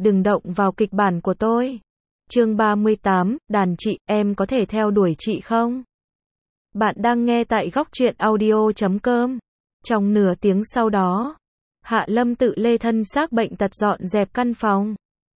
đừng động vào kịch bản của tôi. Chương 38, đàn chị, em có thể theo đuổi chị không? Bạn đang nghe tại góc truyện audio.com. Trong nửa tiếng sau đó, Hạ Lâm Tự lê thân xác bệnh tật dọn dẹp căn phòng.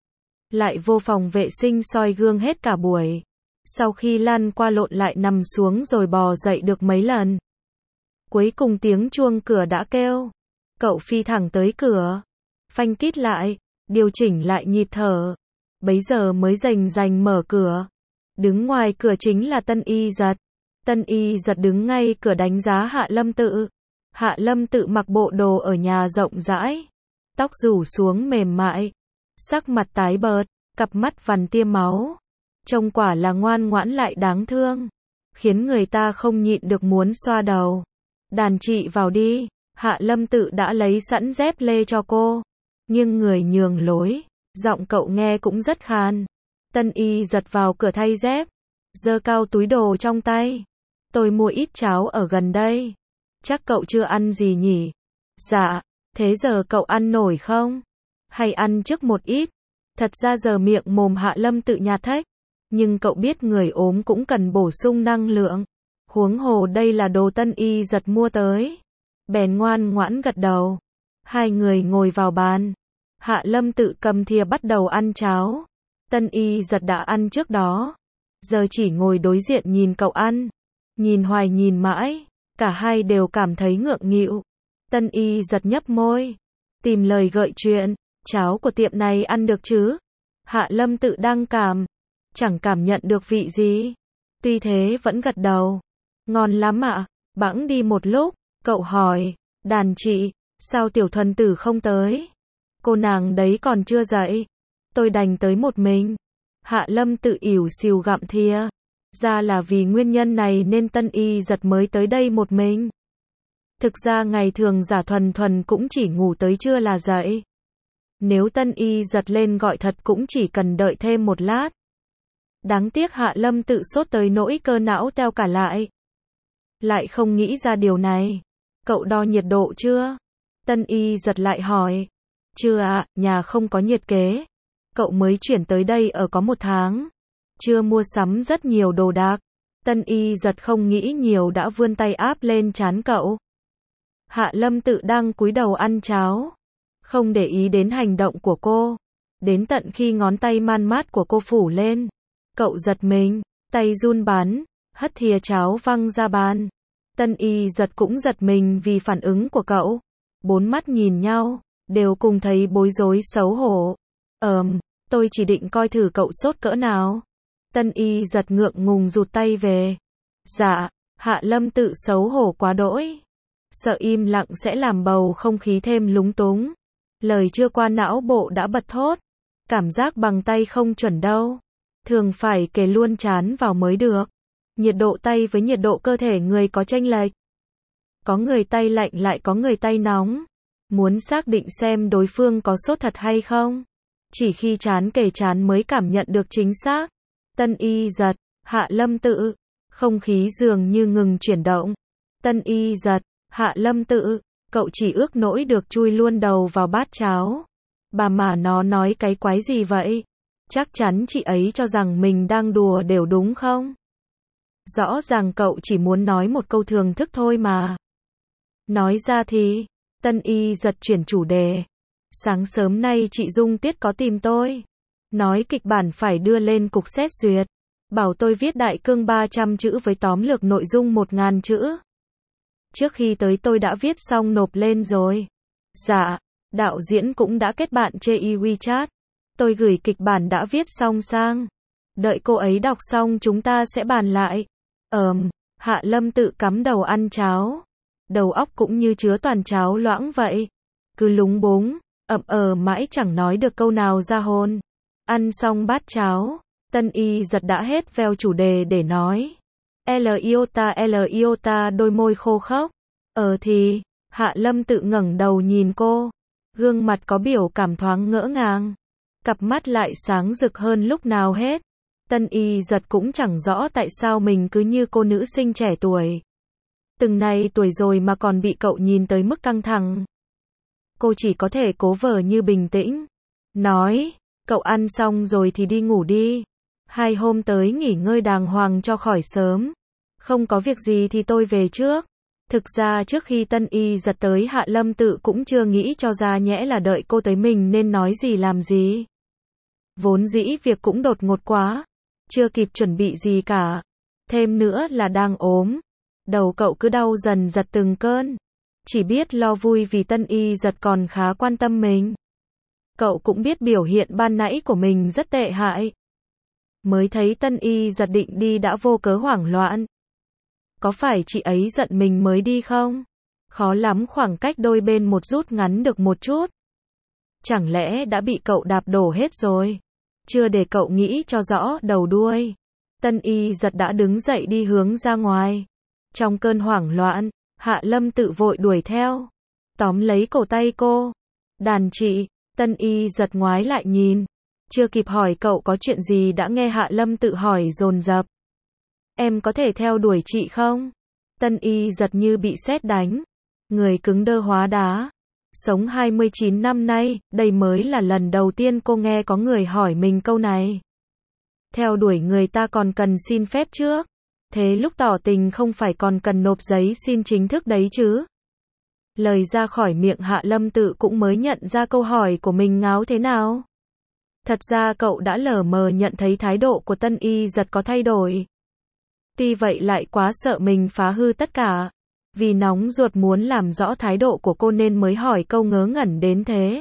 Lại vô phòng vệ sinh soi gương hết cả buổi. Sau khi lăn qua lộn lại nằm xuống rồi bò dậy được mấy lần. Cuối cùng tiếng chuông cửa đã kêu. Cậu phi thẳng tới cửa. Phanh kít lại, điều chỉnh lại nhịp thở. Bấy giờ mới rành rành mở cửa. Đứng ngoài cửa chính là Tân Y Giật. Tân Y Giật đứng ngay cửa đánh giá Hạ Lâm Tự. Hạ Lâm Tự mặc bộ đồ ở nhà rộng rãi. Tóc rủ xuống mềm mại. Sắc mặt tái bợt, cặp mắt vằn tia máu. Trông quả là ngoan ngoãn lại đáng thương. Khiến người ta không nhịn được muốn xoa đầu. Đàn chị vào đi. Hạ Lâm Tự đã lấy sẵn dép lê cho cô. Nhưng người nhường lối. Giọng cậu nghe cũng rất khan. Tân Y Giật vào cửa thay dép. Giơ cao túi đồ trong tay. Tôi mua ít cháo ở gần đây. Chắc cậu chưa ăn gì nhỉ? Dạ. Thế giờ cậu ăn nổi không? Hay ăn trước một ít? Thật ra giờ miệng mồm Hạ Lâm Tự nhạt thách. Nhưng cậu biết người ốm cũng cần bổ sung năng lượng. Huống hồ đây là đồ Tân Y Giật mua tới. Bèn ngoan ngoãn gật đầu. Hai người ngồi vào bàn. Hạ Lâm Tự cầm thìa bắt đầu ăn cháo. Tân Y Giật đã ăn trước đó. Giờ chỉ ngồi đối diện nhìn cậu ăn. Nhìn hoài nhìn mãi. Cả hai đều cảm thấy ngượng nghịu. Tân Y Giật nhấp môi. Tìm lời gợi chuyện. Cháo của tiệm này ăn được chứ? Hạ Lâm Tự đang chẳng cảm nhận được vị gì. Tuy thế vẫn gật đầu. Ngon lắm ạ. Bẵng đi một lúc, cậu hỏi. Đàn chị, sao Tiểu Thuần Tử không tới? Cô nàng đấy còn chưa dậy. Tôi đành tới một mình. Hạ Lâm Tự ỉu xìu gặm thìa. Ra là vì nguyên nhân này nên Tân Y Giật mới tới đây một mình. Thực ra ngày thường giả thuần thuần cũng chỉ ngủ tới trưa là dậy. Nếu Tân Y Giật lên gọi thật cũng chỉ cần đợi thêm một lát. Đáng tiếc Hạ Lâm Tự sốt tới nỗi cơ não teo cả lại. Lại không nghĩ ra điều này. Cậu đo nhiệt độ chưa? Tân Y Giật lại hỏi. Chưa ạ, nhà không có nhiệt kế. Cậu mới chuyển tới đây ở có 1 tháng. Chưa mua sắm rất nhiều đồ đạc. Tân Y Giật không nghĩ nhiều đã vươn tay áp lên trán cậu. Hạ Lâm Tự đang cúi đầu ăn cháo. Không để ý đến hành động của cô. Đến tận khi ngón tay man mát của cô phủ lên. Cậu giật mình, tay run bắn, hất thìa cháo văng ra bàn. Tân Y Giật cũng giật mình vì phản ứng của cậu. 4 mắt nhìn nhau, đều cùng thấy bối rối xấu hổ. Tôi chỉ định coi thử cậu sốt cỡ nào. Tân Y Giật ngượng ngùng rụt tay về. Dạ, Hạ Lâm Tự xấu hổ quá đỗi. Sợ im lặng sẽ làm bầu không khí thêm lúng túng. Lời chưa qua não bộ đã bật thốt. Cảm giác bằng tay không chuẩn đâu. Thường phải kề luôn trán vào mới được. Nhiệt độ tay với nhiệt độ cơ thể người có chênh lệch. Có người tay lạnh lại có người tay nóng. Muốn xác định xem đối phương có sốt thật hay không. Chỉ khi trán kề trán mới cảm nhận được chính xác. Tân Y Giật, Hạ Lâm Tự. Không khí dường như ngừng chuyển động. Tân Y Giật, Hạ Lâm Tự. Cậu chỉ ước nỗi được chui luôn đầu vào bát cháo. Bà mà nó nói cái quái gì vậy? Chắc chắn chị ấy cho rằng mình đang đùa đều đúng không? Rõ ràng cậu chỉ muốn nói một câu thường thức thôi mà. Nói ra thì, Tân Y Giật chuyển chủ đề. Sáng sớm nay chị Dung Tiết có tìm tôi. Nói kịch bản phải đưa lên cục xét duyệt. Bảo tôi viết đại cương 300 chữ với tóm lược nội dung 1000 chữ. Trước khi tới tôi đã viết xong nộp lên rồi. Dạ, đạo diễn cũng đã kết bạn chê WeChat. Tôi gửi kịch bản đã viết xong sang. Đợi cô ấy đọc xong chúng ta sẽ bàn lại. Hạ Lâm Tự cắm đầu ăn cháo. Đầu óc cũng như chứa toàn cháo loãng vậy. Cứ lúng búng, mãi chẳng nói được câu nào ra hồn. Ăn xong bát cháo, Tân Y Giật đã hết veo chủ đề để nói. L iota đôi môi khô khốc. Thì, Hạ Lâm Tự ngẩng đầu nhìn cô. Gương mặt có biểu cảm thoáng ngỡ ngàng. Cặp mắt lại sáng rực hơn lúc nào hết. Tân Y Giật cũng chẳng rõ tại sao mình cứ như cô nữ sinh trẻ tuổi. Từng này tuổi rồi mà còn bị cậu nhìn tới mức căng thẳng. Cô chỉ có thể cố vờ như bình tĩnh. Nói, Cậu ăn xong rồi thì đi ngủ đi. 2 hôm tới nghỉ ngơi đàng hoàng cho khỏi sớm. Không có việc gì thì tôi về trước. Thực ra trước khi Tân Y giật tới Hạ Lâm Tự cũng chưa nghĩ cho ra nhẽ là đợi cô tới mình nên nói gì làm gì. Vốn dĩ việc cũng đột ngột quá. Chưa kịp chuẩn bị gì cả. Thêm nữa là đang ốm. Đầu cậu cứ đau dần giật từng cơn. Chỉ biết lo vui vì Tân Y giật còn khá quan tâm mình. Cậu cũng biết biểu hiện ban nãy của mình rất tệ hại. Mới thấy Tân Y giật định đi đã vô cớ hoảng loạn. Có phải chị ấy giận mình mới đi không? Khó lắm khoảng cách đôi bên một rút ngắn được một chút. Chẳng lẽ đã bị cậu đạp đổ hết rồi? Chưa để cậu nghĩ cho rõ đầu đuôi. Tân Y giật đã đứng dậy đi hướng ra ngoài. Trong cơn hoảng loạn, Hạ Lâm Tự vội đuổi theo. Tóm lấy cổ tay cô. Đàn chị, Tân Y giật ngoái lại nhìn. Chưa kịp hỏi cậu có chuyện gì đã nghe Hạ Lâm Tự hỏi dồn dập. Em có thể theo đuổi chị không? Tân Y giật như bị sét đánh. Người cứng đơ hóa đá. Sống 29 năm nay, đây mới là lần đầu tiên cô nghe có người hỏi mình câu này. Theo đuổi người ta còn cần xin phép trước. Thế lúc tỏ tình không phải còn cần nộp giấy xin chính thức đấy chứ? Lời ra khỏi miệng Hạ Lâm Tự cũng mới nhận ra câu hỏi của mình ngáo thế nào. Thật ra cậu đã lờ mờ nhận thấy thái độ của Tân Y giật có thay đổi. Tuy vậy lại quá sợ mình phá hư tất cả. Vì nóng ruột muốn làm rõ thái độ của cô nên mới hỏi câu ngớ ngẩn đến thế.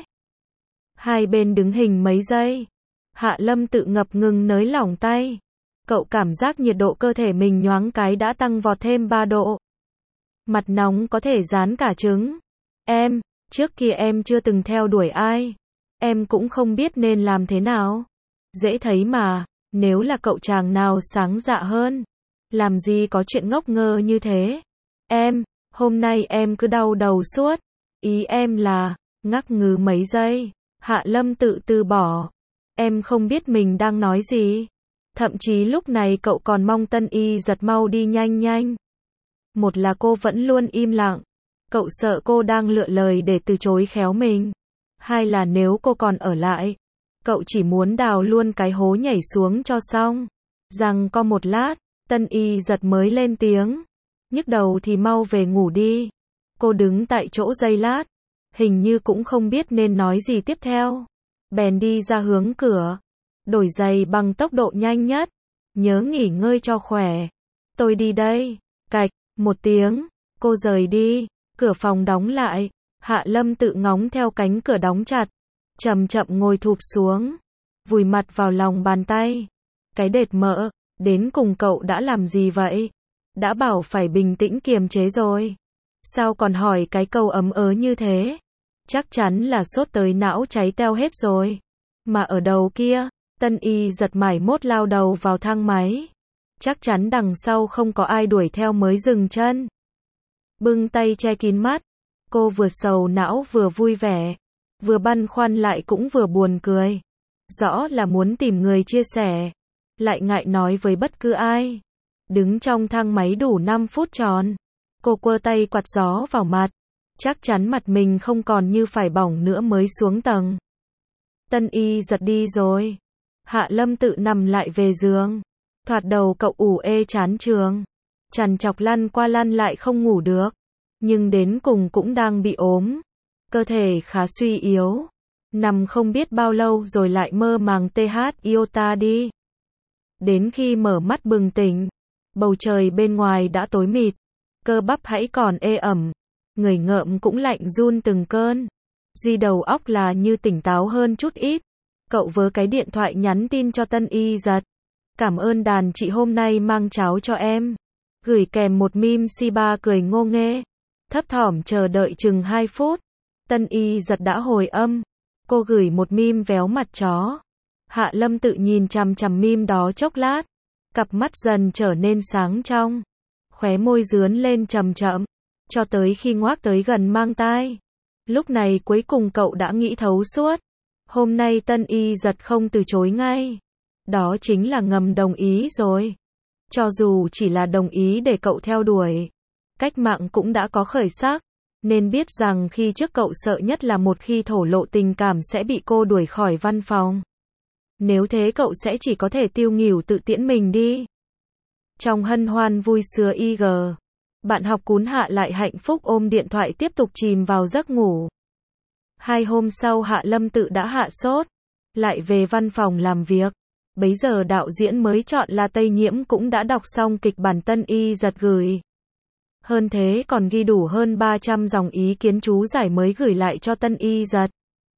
Hai bên đứng hình mấy giây. Hạ Lâm Tự ngập ngừng nới lỏng tay. Cậu cảm giác nhiệt độ cơ thể mình nhoáng cái đã tăng vọt thêm 3 độ. Mặt nóng có thể rán cả trứng. Em, trước kia em chưa từng theo đuổi ai. Em cũng không biết nên làm thế nào. Dễ thấy mà, nếu là cậu chàng nào sáng dạ hơn. Làm gì có chuyện ngốc nghơ như thế. Em, hôm nay em cứ đau đầu suốt. Ý em là, ngắc ngứ mấy giây. Hạ Lâm Tự từ bỏ. Em không biết mình đang nói gì. Thậm chí lúc này cậu còn mong Tân Y giật mau đi nhanh nhanh. Một là cô vẫn luôn im lặng. Cậu sợ cô đang lựa lời để từ chối khéo mình. Hai là nếu cô còn ở lại, cậu chỉ muốn đào luôn cái hố nhảy xuống cho xong. Rằng có một lát, Tân Y giật mới lên tiếng. Nhức đầu thì mau về ngủ đi. Cô đứng tại chỗ giây lát. Hình như cũng không biết nên nói gì tiếp theo. Bèn đi ra hướng cửa. Đổi giày bằng tốc độ nhanh nhất. Nhớ nghỉ ngơi cho khỏe. Tôi đi đây. Cạch, một tiếng. Cô rời đi. Cửa phòng đóng lại. Hạ Lâm Tự ngóng theo cánh cửa đóng chặt. Chậm chậm ngồi thụp xuống. Vùi mặt vào lòng bàn tay. Cái đệt mỡ. Đến cùng cậu đã làm gì vậy? Đã bảo phải bình tĩnh kiềm chế rồi. Sao còn hỏi cái câu ấm ớ như thế? Chắc chắn là sốt tới não cháy teo hết rồi. Mà ở đầu kia, Tân Y giật mải mốt lao đầu vào thang máy. Chắc chắn đằng sau không có ai đuổi theo mới dừng chân. Bưng tay che kín mắt. Cô vừa sầu não vừa vui vẻ. Vừa băn khoăn lại cũng vừa buồn cười. Rõ là muốn tìm người chia sẻ. Lại ngại nói với bất cứ ai. Đứng trong thang máy đủ 5 phút tròn. Cô quơ tay quạt gió vào mặt. Chắc chắn mặt mình không còn như phải bỏng nữa mới xuống tầng. Tân Y giật đi rồi. Hạ Lâm Tự nằm lại về giường. Thoạt đầu cậu ủ ê chán trường. Trằn trọc lăn qua lăn lại không ngủ được. Nhưng đến cùng cũng đang bị ốm. Cơ thể khá suy yếu. Nằm không biết bao lâu rồi lại mơ màng TH iota đi. Đến khi mở mắt bừng tỉnh. Bầu trời bên ngoài đã tối mịt. Cơ bắp hãy còn ê ẩm. Người ngợm cũng lạnh run từng cơn. Duy đầu óc là như tỉnh táo hơn chút ít. Cậu vớ cái điện thoại nhắn tin cho Tân Y giật. Cảm ơn đàn chị hôm nay mang cháo cho em. Gửi kèm một meme Shiba cười ngô nghê. Thấp thỏm chờ đợi chừng 2 phút. Tân Y giật đã hồi âm. Cô gửi một meme véo mặt chó. Hạ Lâm Tự nhìn chằm chằm meme đó chốc lát. Cặp mắt dần trở nên sáng trong. Khóe môi dướn lên chậm chậm. Cho tới khi ngoác tới gần mang tai. Lúc này cuối cùng cậu đã nghĩ thấu suốt. Hôm nay Tân Y giật không từ chối ngay. Đó chính là ngầm đồng ý rồi. Cho dù chỉ là đồng ý để cậu theo đuổi. Cách mạng cũng đã có khởi sắc. Nên biết rằng khi trước cậu sợ nhất là một khi thổ lộ tình cảm sẽ bị cô đuổi khỏi văn phòng. Nếu thế cậu sẽ chỉ có thể tiêu nghỉu tự tiễn mình đi. Trong hân hoan vui sướng IG, bạn học cún Hạ lại hạnh phúc ôm điện thoại tiếp tục chìm vào giấc ngủ. 2 hôm sau Hạ Lâm Tự đã hạ sốt, lại về văn phòng làm việc. Bấy giờ đạo diễn mới chọn là Tây Nhiễm cũng đã đọc xong kịch bản Tân Y Giật gửi. Hơn thế còn ghi đủ hơn 300 dòng ý kiến chú giải mới gửi lại cho Tân Y Giật.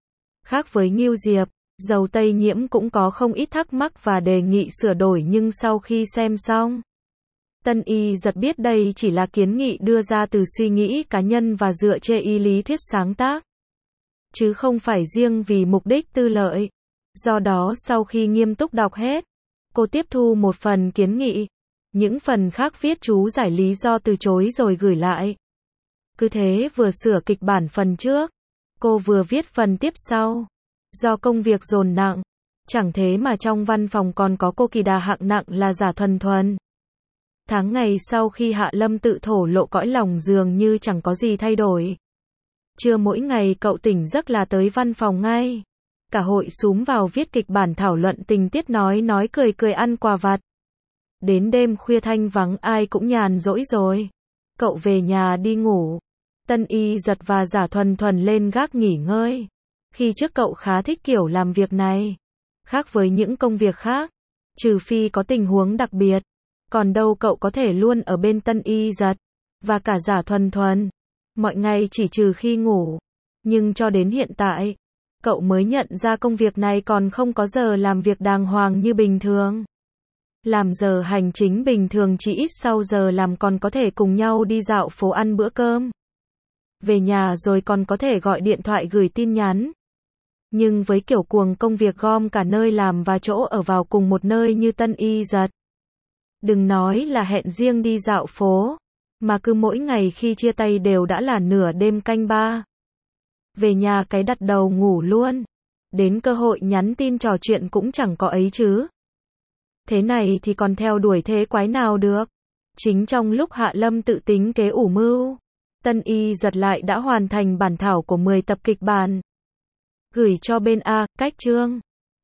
Khác với Ngưu Diệp, dầu Tây Nhiễm cũng có không ít thắc mắc và đề nghị sửa đổi, nhưng sau khi xem xong, Tân Y Giật biết đây chỉ là kiến nghị đưa ra từ suy nghĩ cá nhân và dựa trên lý thuyết sáng tác, chứ không phải riêng vì mục đích tư lợi. Do đó sau khi nghiêm túc đọc hết, cô tiếp thu một phần kiến nghị, những phần khác viết chú giải lý do từ chối rồi gửi lại. Cứ thế vừa sửa kịch bản phần trước, cô vừa viết phần tiếp sau. Do công việc dồn nặng, chẳng thế mà trong văn phòng còn có cô kỳ đà hạng nặng là Giả Thuần Thuần. Tháng ngày sau khi Hạ Lâm Tự thổ lộ cõi lòng dường như chẳng có gì thay đổi. Trưa mỗi ngày cậu tỉnh giấc là tới văn phòng ngay. Cả hội xúm vào viết kịch bản, thảo luận tình tiết, nói cười cười, ăn quà vặt. Đến đêm khuya thanh vắng ai cũng nhàn rỗi rồi. Cậu về nhà đi ngủ. Tân Y Giật và Giả Thuần Thuần lên gác nghỉ ngơi. Khi trước cậu khá thích kiểu làm việc này. Khác với những công việc khác, trừ phi có tình huống đặc biệt, còn đâu cậu có thể luôn ở bên Tân Y Giật và cả Giả Thuần Thuần mọi ngày chỉ trừ khi ngủ. Nhưng cho đến hiện tại, cậu mới nhận ra công việc này còn không có giờ làm việc đàng hoàng như bình thường. Làm giờ hành chính bình thường chỉ ít sau giờ làm còn có thể cùng nhau đi dạo phố ăn bữa cơm. Về nhà rồi còn có thể gọi điện thoại gửi tin nhắn. Nhưng với kiểu cuồng công việc gom cả nơi làm và chỗ ở vào cùng một nơi như Tân Y Giật, đừng nói là hẹn riêng đi dạo phố, mà cứ mỗi ngày khi chia tay đều đã là nửa đêm canh 3. Về nhà cái đặt đầu ngủ luôn. Đến cơ hội nhắn tin trò chuyện cũng chẳng có ấy chứ. Thế này thì còn theo đuổi thế quái nào được. Chính trong lúc Hạ Lâm Tự tính kế ủ mưu, Tân Y Giật lại đã hoàn thành bản thảo của 10 tập kịch bản, gửi cho bên A, cách chương.